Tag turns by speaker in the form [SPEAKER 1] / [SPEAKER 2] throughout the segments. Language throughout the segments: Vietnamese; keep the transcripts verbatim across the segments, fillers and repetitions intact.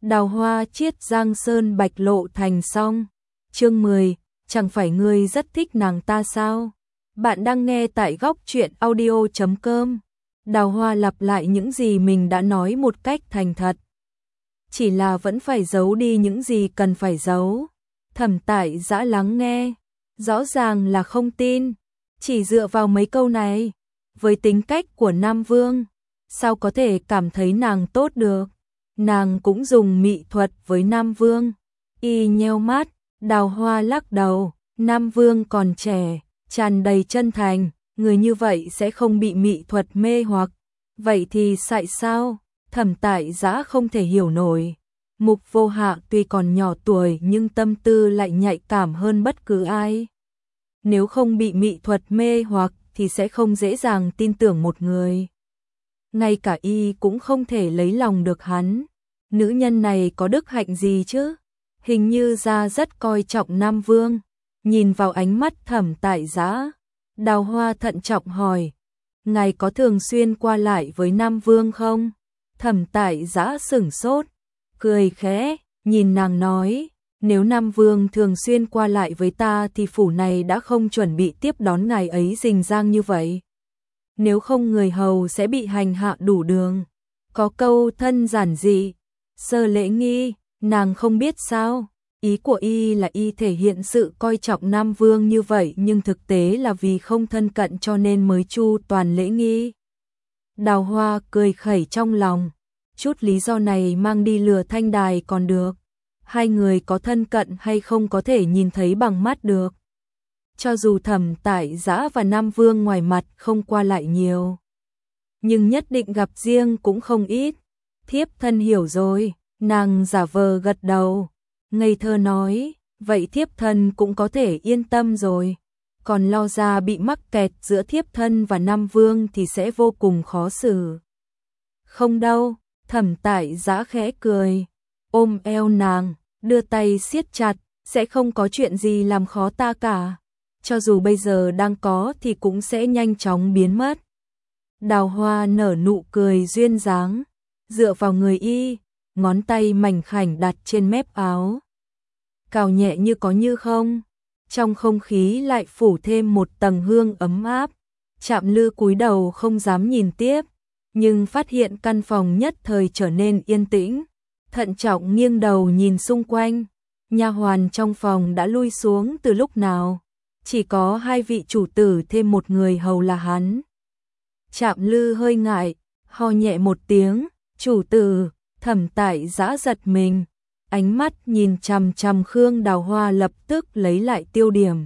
[SPEAKER 1] Đào hoa chiết giang sơn bạch lộ thành xong. Chương mười, chẳng phải ngươi rất thích nàng ta sao? Bạn đang nghe tại góc truyện audio chấm com. Đào hoa lặp lại những gì mình đã nói một cách thành thật. Chỉ là vẫn phải giấu đi những gì cần phải giấu. Thẩm Tại Dã lắng nghe, rõ ràng là không tin, chỉ dựa vào mấy câu này, với tính cách của Nam Vương, sao có thể cảm thấy nàng tốt được? Nàng cũng dùng mị thuật với Nam Vương. Y nheo mắt, Đào hoa lắc đầu, Nam Vương còn trẻ, tràn đầy chân thành, người như vậy sẽ không bị mị thuật mê hoặc. Vậy thì tại sao? Thẩm Tại Dã không thể hiểu nổi. Mục Vô Hạ tuy còn nhỏ tuổi nhưng tâm tư lại nhạy cảm hơn bất cứ ai. Nếu không bị mị thuật mê hoặc thì sẽ không dễ dàng tin tưởng một người. Ngay cả y cũng không thể lấy lòng được hắn. Nữ nhân này có đức hạnh gì chứ? Hình như ra rất coi trọng Nam Vương. Nhìn vào ánh mắt Thẩm Tại Dã, Đào hoa thận trọng hỏi, ngài có thường xuyên qua lại với Nam Vương không? Thẩm Tại Dã sửng sốt, cười khẽ, nhìn nàng nói, nếu Nam Vương thường xuyên qua lại với ta thì phủ này đã không chuẩn bị tiếp đón ngài ấy rình rang như vậy. Nếu không người hầu sẽ bị hành hạ đủ đường. Có câu thân giản dị, sơ lễ nghi, nàng không biết sao? Ý của y là y thể hiện sự coi trọng Nam Vương như vậy nhưng thực tế là vì không thân cận cho nên mới chu toàn lễ nghi. Đào hoa cười khẩy trong lòng, chút lý do này mang đi lừa Thanh Đài còn được. Hai người có thân cận hay không có thể nhìn thấy bằng mắt được. Cho dù Thẩm Tại Dã và Nam Vương ngoài mặt không qua lại nhiều, nhưng nhất định gặp riêng cũng không ít. Thiếp thân hiểu rồi, nàng giả vờ gật đầu, ngây thơ nói, vậy thiếp thân cũng có thể yên tâm rồi. Còn lo ra bị mắc kẹt giữa thiếp thân và Nam Vương thì sẽ vô cùng khó xử. Không đâu, Thẩm Tại Dã khẽ cười, ôm eo nàng, đưa tay siết chặt, sẽ không có chuyện gì làm khó ta cả. Cho dù bây giờ đang có thì cũng sẽ nhanh chóng biến mất. Đào hoa nở nụ cười duyên dáng, dựa vào người y, ngón tay mảnh khảnh đặt trên mép áo. Cào nhẹ như có như không, trong không khí lại phủ thêm một tầng hương ấm áp. Trạm Lư cúi đầu không dám nhìn tiếp, nhưng phát hiện căn phòng nhất thời trở nên yên tĩnh. Thận trọng nghiêng đầu nhìn xung quanh, nha hoàn trong phòng đã lui xuống từ lúc nào, chỉ có hai vị chủ tử thêm một người hầu là hắn. Trạm Lư hơi ngại, ho nhẹ một tiếng, chủ tử. Thẩm Tại Dã giật mình, ánh mắt nhìn chằm chằm Khương Đào Hoa lập tức lấy lại tiêu điểm.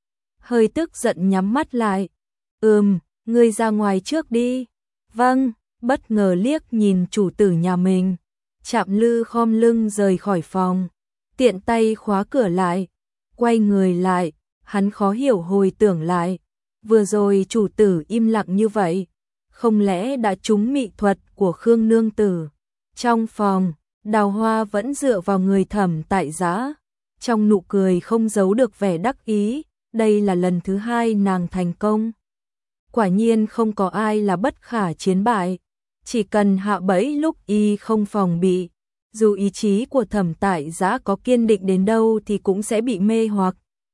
[SPEAKER 1] Hơi tức giận nhắm mắt lại, ừm, ngươi ra ngoài trước đi. Vâng, bất ngờ liếc nhìn chủ tử nhà mình. Trạm Lư khom lưng rời khỏi phòng, tiện tay khóa cửa lại, quay người lại, hắn khó hiểu hồi tưởng lại. Vừa rồi chủ tử im lặng như vậy, không lẽ đã trúng mị thuật của Khương nương tử? Trong phòng, Đào hoa vẫn dựa vào người Thẩm Tại Dã, trong nụ cười không giấu được vẻ đắc ý, đây là lần thứ hai nàng thành công. Quả nhiên không có ai là bất khả chiến bại, chỉ cần hạ bẫy lúc y không phòng bị, dù ý chí của Thẩm Tại Dã có kiên định đến đâu thì cũng sẽ bị mê hoặc.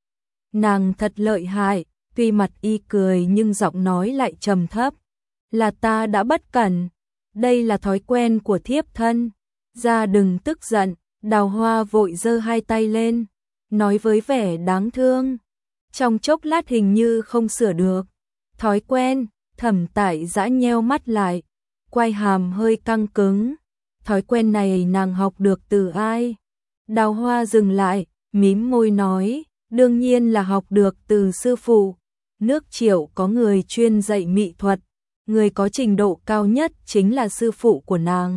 [SPEAKER 1] Nàng thật lợi hại, tuy mặt y cười nhưng giọng nói lại trầm thấp, là ta đã bất cẩn. Đây là thói quen của thiếp thân. Ra đừng tức giận. Đào hoa vội giơ hai tay lên, nói với vẻ đáng thương. Trong chốc lát hình như không sửa được. Thói quen. Thẩm Tại Dã nheo mắt lại, quai hàm hơi căng cứng. Thói quen này nàng học được từ ai? Đào hoa dừng lại, mím môi nói, đương nhiên là học được từ sư phụ. Nước Triệu có người chuyên dạy mị thuật, người có trình độ cao nhất chính là sư phụ của nàng.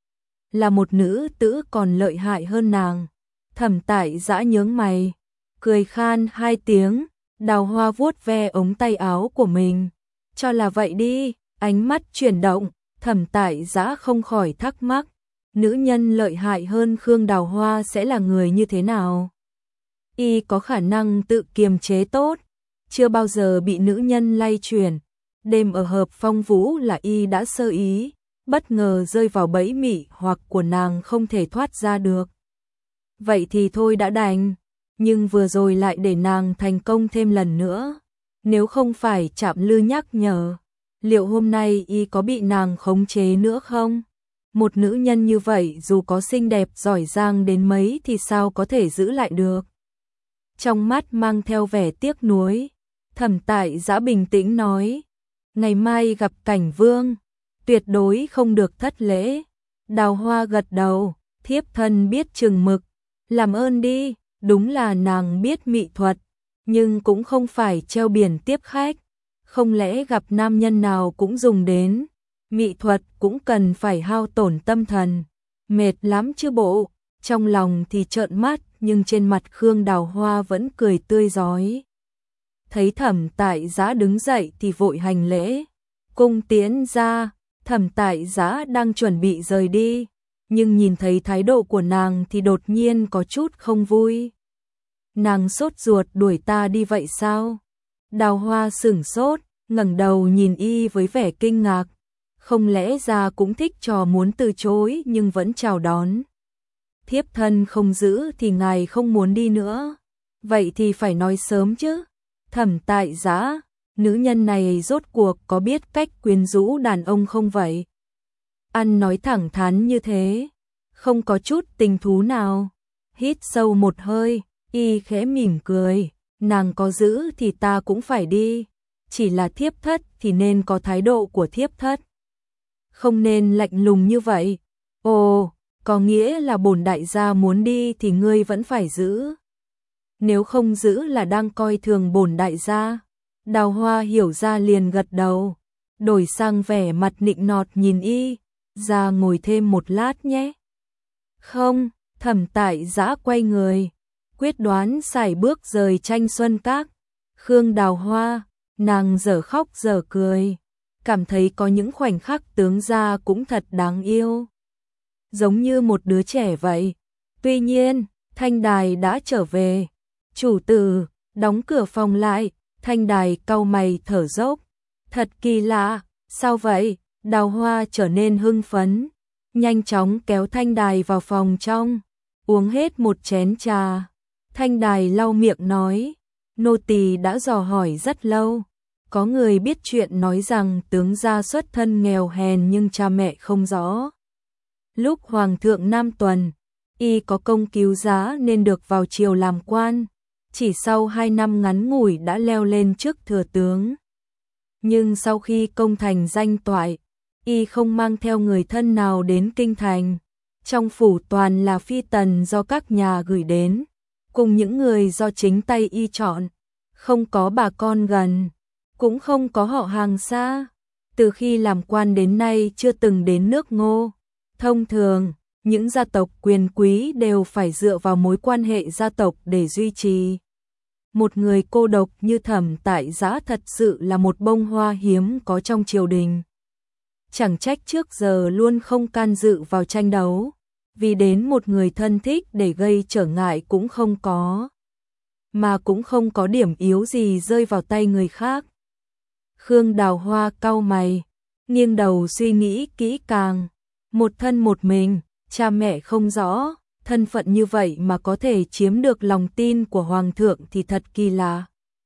[SPEAKER 1] Là một nữ tử còn lợi hại hơn nàng. Thẩm Tại Dã nhướng mày, cười khan hai tiếng. Đào hoa vuốt ve ống tay áo của mình, cho là vậy đi. Ánh mắt chuyển động, Thẩm Tại Dã không khỏi thắc mắc, nữ nhân lợi hại hơn Khương Đào Hoa sẽ là người như thế nào? Y có khả năng tự kiềm chế tốt, chưa bao giờ bị nữ nhân lay chuyển. Đêm ở Hợp Phong Vũ là y đã sơ ý, bất ngờ rơi vào bẫy mị hoặc của nàng không thể thoát ra được. Vậy thì thôi đã đành, nhưng vừa rồi lại để nàng thành công thêm lần nữa. Nếu không phải Trạm Lư nhắc nhở, liệu hôm nay y có bị nàng khống chế nữa không? Một nữ nhân như vậy dù có xinh đẹp giỏi giang đến mấy thì sao có thể giữ lại được? Trong mắt mang theo vẻ tiếc nuối, Thẩm Tại Giã bình tĩnh nói, ngày mai gặp Cảnh Vương, tuyệt đối không được thất lễ. Đào Hoa gật đầu, thiếp thân biết chừng mực, làm ơn đi. Đúng là nàng biết mỹ thuật, nhưng cũng không phải treo biển tiếp khách, không lẽ gặp nam nhân nào cũng dùng đến. Mỹ thuật cũng cần phải hao tổn tâm thần, mệt lắm chứ bộ. Trong lòng thì trợn mắt, nhưng trên mặt Khương Đào Hoa vẫn cười tươi rói. Thấy Thẩm Tại Giã đứng dậy thì vội hành lễ, cung tiến ra. Thẩm Tại Giã đang chuẩn bị rời đi, nhưng nhìn thấy thái độ của nàng thì đột nhiên có chút không vui. Nàng sốt ruột đuổi ta đi vậy sao? Đào Hoa sửng sốt, ngẩng đầu nhìn y với vẻ kinh ngạc. Không lẽ ra cũng thích trò muốn từ chối nhưng vẫn chào đón. Thiếp thân không giữ thì ngài không muốn đi nữa. Vậy thì phải nói sớm chứ. Thẩm Tại Giã, nữ nhân này rốt cuộc có biết cách quyến rũ đàn ông không vậy? Ăn nói thẳng thắn như thế, không có chút tình thú nào. Hít sâu một hơi, y khẽ mỉm cười, nàng có giữ thì ta cũng phải đi. Chỉ là thiếp thất thì nên có thái độ của thiếp thất, không nên lạnh lùng như vậy. Ồ, có nghĩa là bổn đại gia muốn đi thì ngươi vẫn phải giữ. Nếu không giữ là đang coi thường bổn đại gia. Đào Hoa hiểu ra liền gật đầu, đổi sang vẻ mặt nịnh nọt nhìn y, ra ngồi thêm một lát nhé. Không, Thẩm Tại Giã quay người, quyết đoán sải bước rời Tranh Xuân Các. Khương Đào Hoa, nàng dở khóc dở cười, cảm thấy có những khoảnh khắc tướng gia cũng thật đáng yêu, giống như một đứa trẻ vậy. Tuy nhiên, Thanh Đài đã trở về. Chủ tử, đóng cửa phòng lại. Thanh Đài cau mày thở dốc. Thật kỳ lạ, sao vậy? Đào Hoa trở nên hưng phấn, nhanh chóng kéo Thanh Đài vào phòng trong, uống hết một chén trà. Thanh Đài lau miệng nói, nô tỳ đã dò hỏi rất lâu. Có người biết chuyện nói rằng tướng gia xuất thân nghèo hèn nhưng cha mẹ không rõ. Lúc Hoàng thượng Nam Tuần, y có công cứu giá nên được vào triều làm quan. Chỉ sau hai năm ngắn ngủi đã leo lên chức thừa tướng. Nhưng sau khi công thành danh toại, y không mang theo người thân nào đến kinh thành. Trong phủ toàn là phi tần do các nhà gửi đến, cùng những người do chính tay y chọn. Không có bà con gần, cũng không có họ hàng xa. Từ khi làm quan đến nay chưa từng đến nước Ngô. Thông thường, những gia tộc quyền quý đều phải dựa vào mối quan hệ gia tộc để duy trì. Một người cô độc như Thẩm Tại Giã thật sự là một bông hoa hiếm có trong triều đình. Chẳng trách trước giờ luôn không can dự vào tranh đấu, vì đến một người thân thích để gây trở ngại cũng không có, mà cũng không có điểm yếu gì rơi vào tay người khác. Khương Đào Hoa cau mày, nghiêng đầu suy nghĩ kỹ càng. Một thân một mình, cha mẹ không rõ, thân phận như vậy mà có thể chiếm được lòng tin của Hoàng thượng thì thật kỳ lạ.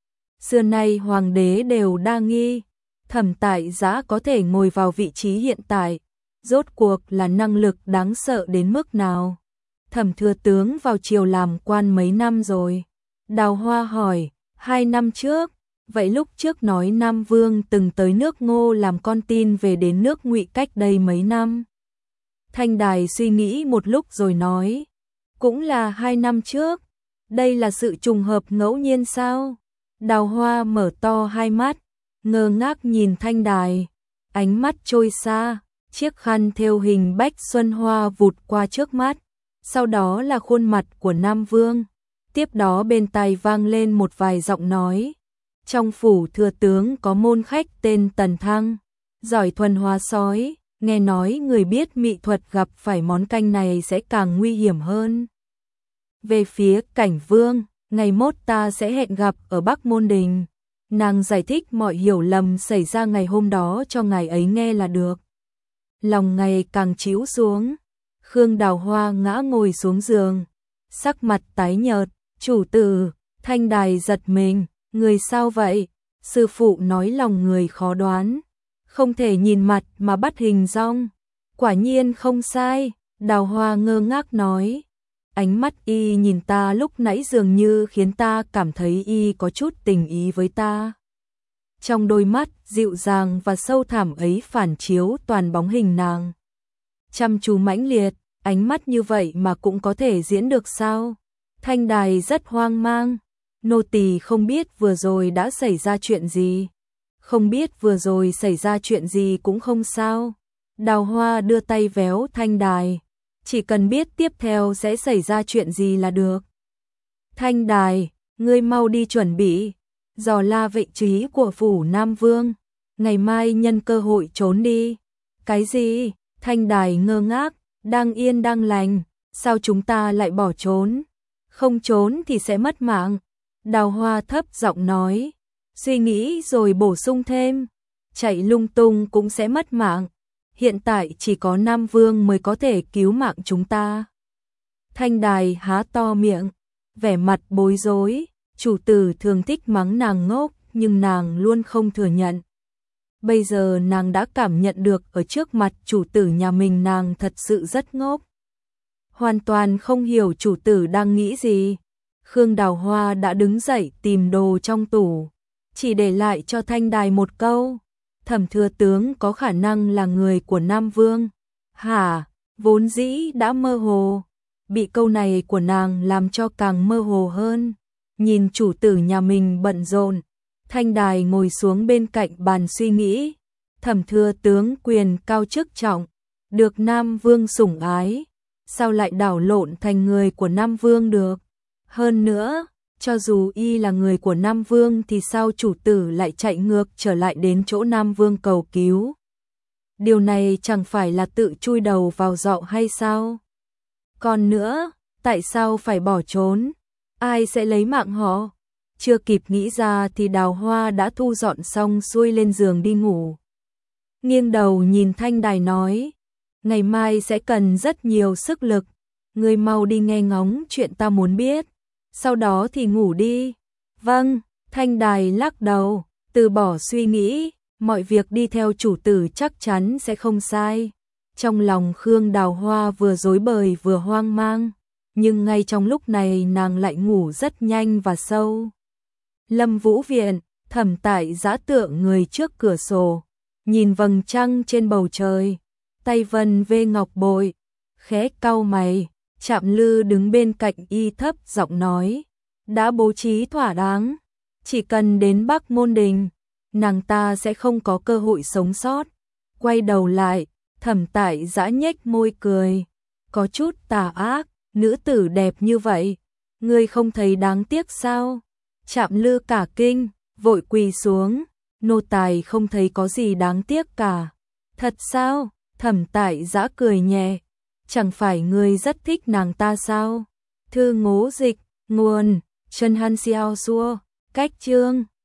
[SPEAKER 1] Xưa nay Hoàng đế đều đa nghi, Thẩm Tại Giã có thể ngồi vào vị trí hiện tại, rốt cuộc là năng lực đáng sợ đến mức nào. Thẩm thừa tướng vào triều làm quan mấy năm rồi? Đào Hoa hỏi. Hai năm trước. Vậy lúc trước nói Nam Vương từng tới nước Ngô làm con tin về đến nước Ngụy cách đây mấy năm? Thanh Đài suy nghĩ một lúc rồi nói, cũng là hai năm trước. Đây là sự trùng hợp ngẫu nhiên sao? Đào Hoa mở to hai mắt, ngơ ngác nhìn Thanh Đài, ánh mắt trôi xa, chiếc khăn thêu hình bách xuân hoa vụt qua trước mắt, sau đó là khuôn mặt của Nam Vương, tiếp đó bên tai vang lên một vài giọng nói. Trong phủ thừa tướng có môn khách tên Tần Thăng, giỏi thuần hóa sói, nghe nói người biết mỹ thuật gặp phải món canh này sẽ càng nguy hiểm hơn. Về phía Cảnh Vương, ngày mốt ta sẽ hẹn gặp ở Bắc Môn Đình. Nàng giải thích mọi hiểu lầm xảy ra ngày hôm đó cho ngài ấy nghe là được. lòng ngày càng trĩu xuống. Khương Đào Hoa ngã ngồi xuống giường, sắc mặt tái nhợt. Chủ tử, Thanh Đài giật mình, người sao vậy? Sư phụ nói lòng người khó đoán, không thể nhìn mặt mà bắt hình dong. Quả nhiên không sai, Đào Hoa ngơ ngác nói. Ánh mắt y nhìn ta lúc nãy dường như khiến ta cảm thấy y có chút tình ý với ta. Trong đôi mắt dịu dàng và sâu thẳm ấy phản chiếu toàn bóng hình nàng. Chăm chú mãnh liệt, ánh mắt như vậy mà cũng có thể diễn được sao? Thanh Đài rất hoang mang. Nô tỳ không biết vừa rồi đã xảy ra chuyện gì. Không biết vừa rồi xảy ra chuyện gì cũng không sao. Đào Hoa đưa tay véo Thanh Đài. Chỉ cần biết tiếp theo sẽ xảy ra chuyện gì là được. Thanh Đài, ngươi mau đi chuẩn bị, dò la vị trí của phủ Nam Vương. Ngày mai nhân cơ hội trốn đi. Cái gì? Thanh Đài ngơ ngác, đang yên đang lành, sao chúng ta lại bỏ trốn? Không trốn thì sẽ mất mạng. Đào Hoa thấp giọng nói, suy nghĩ rồi bổ sung thêm, chạy lung tung cũng sẽ mất mạng. Hiện tại chỉ có Nam Vương mới có thể cứu mạng chúng ta. Thanh Đài há to miệng, vẻ mặt bối rối. Chủ tử thường thích mắng nàng ngốc, nhưng nàng luôn không thừa nhận. Bây giờ nàng đã cảm nhận được ở trước mặt chủ tử nhà mình nàng thật sự rất ngốc. Hoàn toàn không hiểu chủ tử đang nghĩ gì. Khương Đào Hoa đã đứng dậy tìm đồ trong tủ, chỉ để lại cho Thanh Đài một câu. Thẩm thừa tướng có khả năng là người của Nam Vương. Hả? Vốn dĩ đã mơ hồ, bị câu này của nàng làm cho càng mơ hồ hơn. Nhìn chủ tử nhà mình bận rộn, Thanh Đài ngồi xuống bên cạnh bàn suy nghĩ. Thẩm thừa tướng quyền cao chức trọng, được Nam Vương sủng ái, sao lại đảo lộn thành người của Nam Vương được? Hơn nữa, cho dù y là người của Nam Vương thì sao chủ tử lại chạy ngược trở lại đến chỗ Nam Vương cầu cứu? Điều này chẳng phải là tự chui đầu vào giọ hay sao? Còn nữa, tại sao phải bỏ trốn? Ai sẽ lấy mạng họ? Chưa kịp nghĩ ra thì Đào Hoa đã thu dọn xong xuôi lên giường đi ngủ. Nghiêng đầu nhìn Thanh Đài nói, ngày mai sẽ cần rất nhiều sức lực, ngươi mau đi nghe ngóng chuyện ta muốn biết, sau đó thì ngủ đi. Vâng, Thanh Đài lắc đầu, từ bỏ suy nghĩ, mọi việc đi theo chủ tử chắc chắn sẽ không sai. Trong lòng Khương Đào Hoa vừa rối bời vừa hoang mang, nhưng ngay trong lúc này nàng lại ngủ rất nhanh và sâu. Lâm Vũ Viện, Thẩm Tại Giã tựa người trước cửa sổ, nhìn vầng trăng trên bầu trời, tay vân vê ngọc bội, khẽ cau mày. Trạm Lư đứng bên cạnh y thấp giọng nói, đã bố trí thỏa đáng, chỉ cần đến Bắc Môn Đình, nàng ta sẽ không có cơ hội sống sót. Quay đầu lại, Thẩm Tại Giã nhếch môi cười, có chút tà ác, nữ tử đẹp như vậy, ngươi không thấy đáng tiếc sao? Trạm Lư cả kinh, vội quỳ xuống, nô tài không thấy có gì đáng tiếc cả. Thật sao? Thẩm Tại Giã cười nhẹ, chẳng phải ngươi rất thích nàng ta sao? Thư ngố dịch, nguồn, Trần Han Xiao Xua, cách chương.